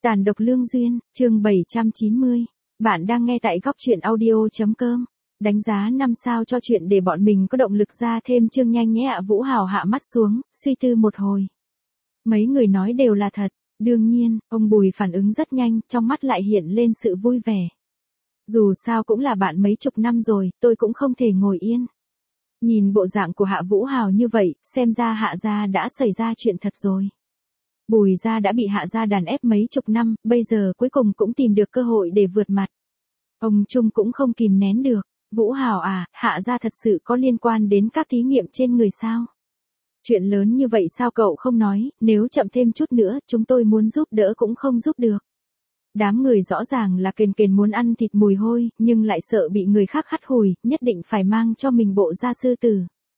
Tàn độc lương duyên, chương 790. Bạn đang nghe tại góc truyện audio.com. Đánh giá 5 sao cho chuyện để bọn mình có động lực ra thêm chương nhanh nhé ạ. Vũ Hào hạ mắt xuống, suy tư một hồi. Mấy người nói đều là thật. Đương nhiên, ông Bùi phản ứng rất nhanh, trong mắt lại hiện lên sự vui vẻ. Dù sao cũng là bạn mấy chục năm rồi, tôi cũng không thể ngồi yên. Nhìn bộ dạng của Hạ Vũ Hào như vậy, xem ra Hạ gia đã xảy ra chuyện thật rồi. Bùi gia đã bị Hạ gia đàn ép mấy chục năm, bây giờ cuối cùng cũng tìm được cơ hội để vượt mặt. Ông Trung cũng không kìm nén được. Vũ Hào à, Hạ gia thật sự có liên quan đến các thí nghiệm trên người sao? Chuyện lớn như vậy sao cậu không nói, nếu chậm thêm chút nữa, chúng tôi muốn giúp đỡ cũng không giúp được. Đám người rõ ràng là kền muốn ăn thịt mùi hôi, nhưng lại sợ bị người khác hắt hủi, nhất định phải mang cho mình bộ da sư tử.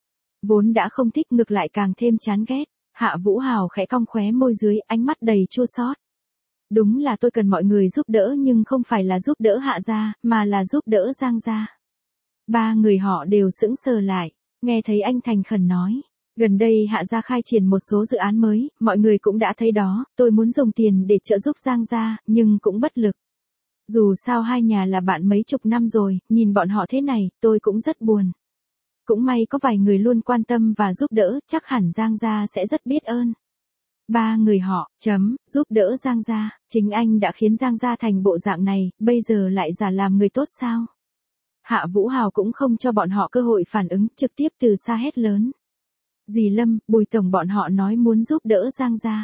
Vốn đã không thích ngược lại càng thêm chán ghét. Hạ Vũ Hào khẽ cong khóe môi dưới, ánh mắt đầy chua xót. Đúng là tôi cần mọi người giúp đỡ nhưng không phải là giúp đỡ Hạ gia, mà là giúp đỡ Giang gia. Ba người họ đều sững sờ lại, nghe thấy anh thành khẩn nói. Gần đây Hạ gia khai triển một số dự án mới, mọi người cũng đã thấy đó, tôi muốn dùng tiền để trợ giúp Giang gia, nhưng cũng bất lực. Dù sao hai nhà là bạn mấy chục năm rồi, nhìn bọn họ thế này, tôi cũng rất buồn. Cũng may có vài người luôn quan tâm và giúp đỡ, chắc hẳn Giang gia sẽ rất biết ơn. Ba người họ, giúp đỡ Giang gia, chính anh đã khiến Giang gia thành bộ dạng này, bây giờ lại giả làm người tốt sao? Hạ Vũ Hào cũng không cho bọn họ cơ hội phản ứng, trực tiếp từ xa hét lớn. Dì Lâm, Bùi tổng bọn họ nói muốn giúp đỡ Giang gia.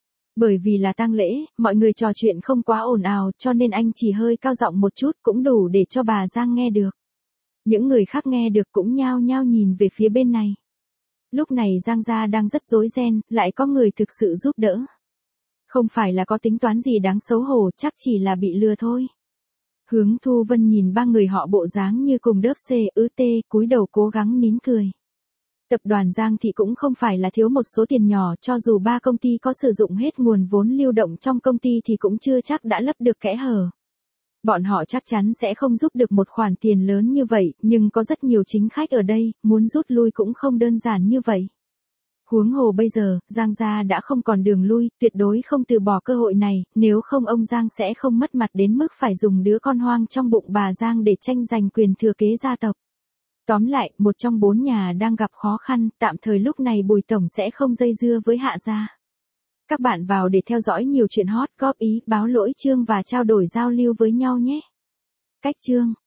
Bởi vì là tang lễ, mọi người trò chuyện không quá ồn ào, cho nên anh chỉ hơi cao giọng một chút cũng đủ để cho bà Giang nghe được. Những người khác nghe được cũng nhao nhao nhìn về phía bên này. Lúc này Giang gia đang rất rối ren, lại có người thực sự giúp đỡ. Không phải là có tính toán gì đáng xấu hổ, chắc chỉ là bị lừa thôi. Hướng Thu Vân nhìn ba người họ bộ dáng như cùng đớp C, cúi đầu cố gắng nín cười. Tập đoàn Giang Thị cũng không phải là thiếu một số tiền nhỏ, cho dù ba công ty có sử dụng hết nguồn vốn lưu động trong công ty thì cũng chưa chắc đã lấp được kẽ hở. Bọn họ chắc chắn sẽ không giúp được một khoản tiền lớn như vậy, nhưng có rất nhiều chính khách ở đây, muốn rút lui cũng không đơn giản như vậy. Huống hồ bây giờ, Giang gia đã không còn đường lui, tuyệt đối không từ bỏ cơ hội này, nếu không ông Giang sẽ không mất mặt đến mức phải dùng đứa con hoang trong bụng bà Giang để tranh giành quyền thừa kế gia tộc. Tóm lại, một trong bốn nhà đang gặp khó khăn, tạm thời lúc này Bùi tổng sẽ không dây dưa với Hạ gia. Các bạn vào để theo dõi nhiều chuyện hot, góp ý, báo lỗi chương và trao đổi giao lưu với nhau nhé. Cách chương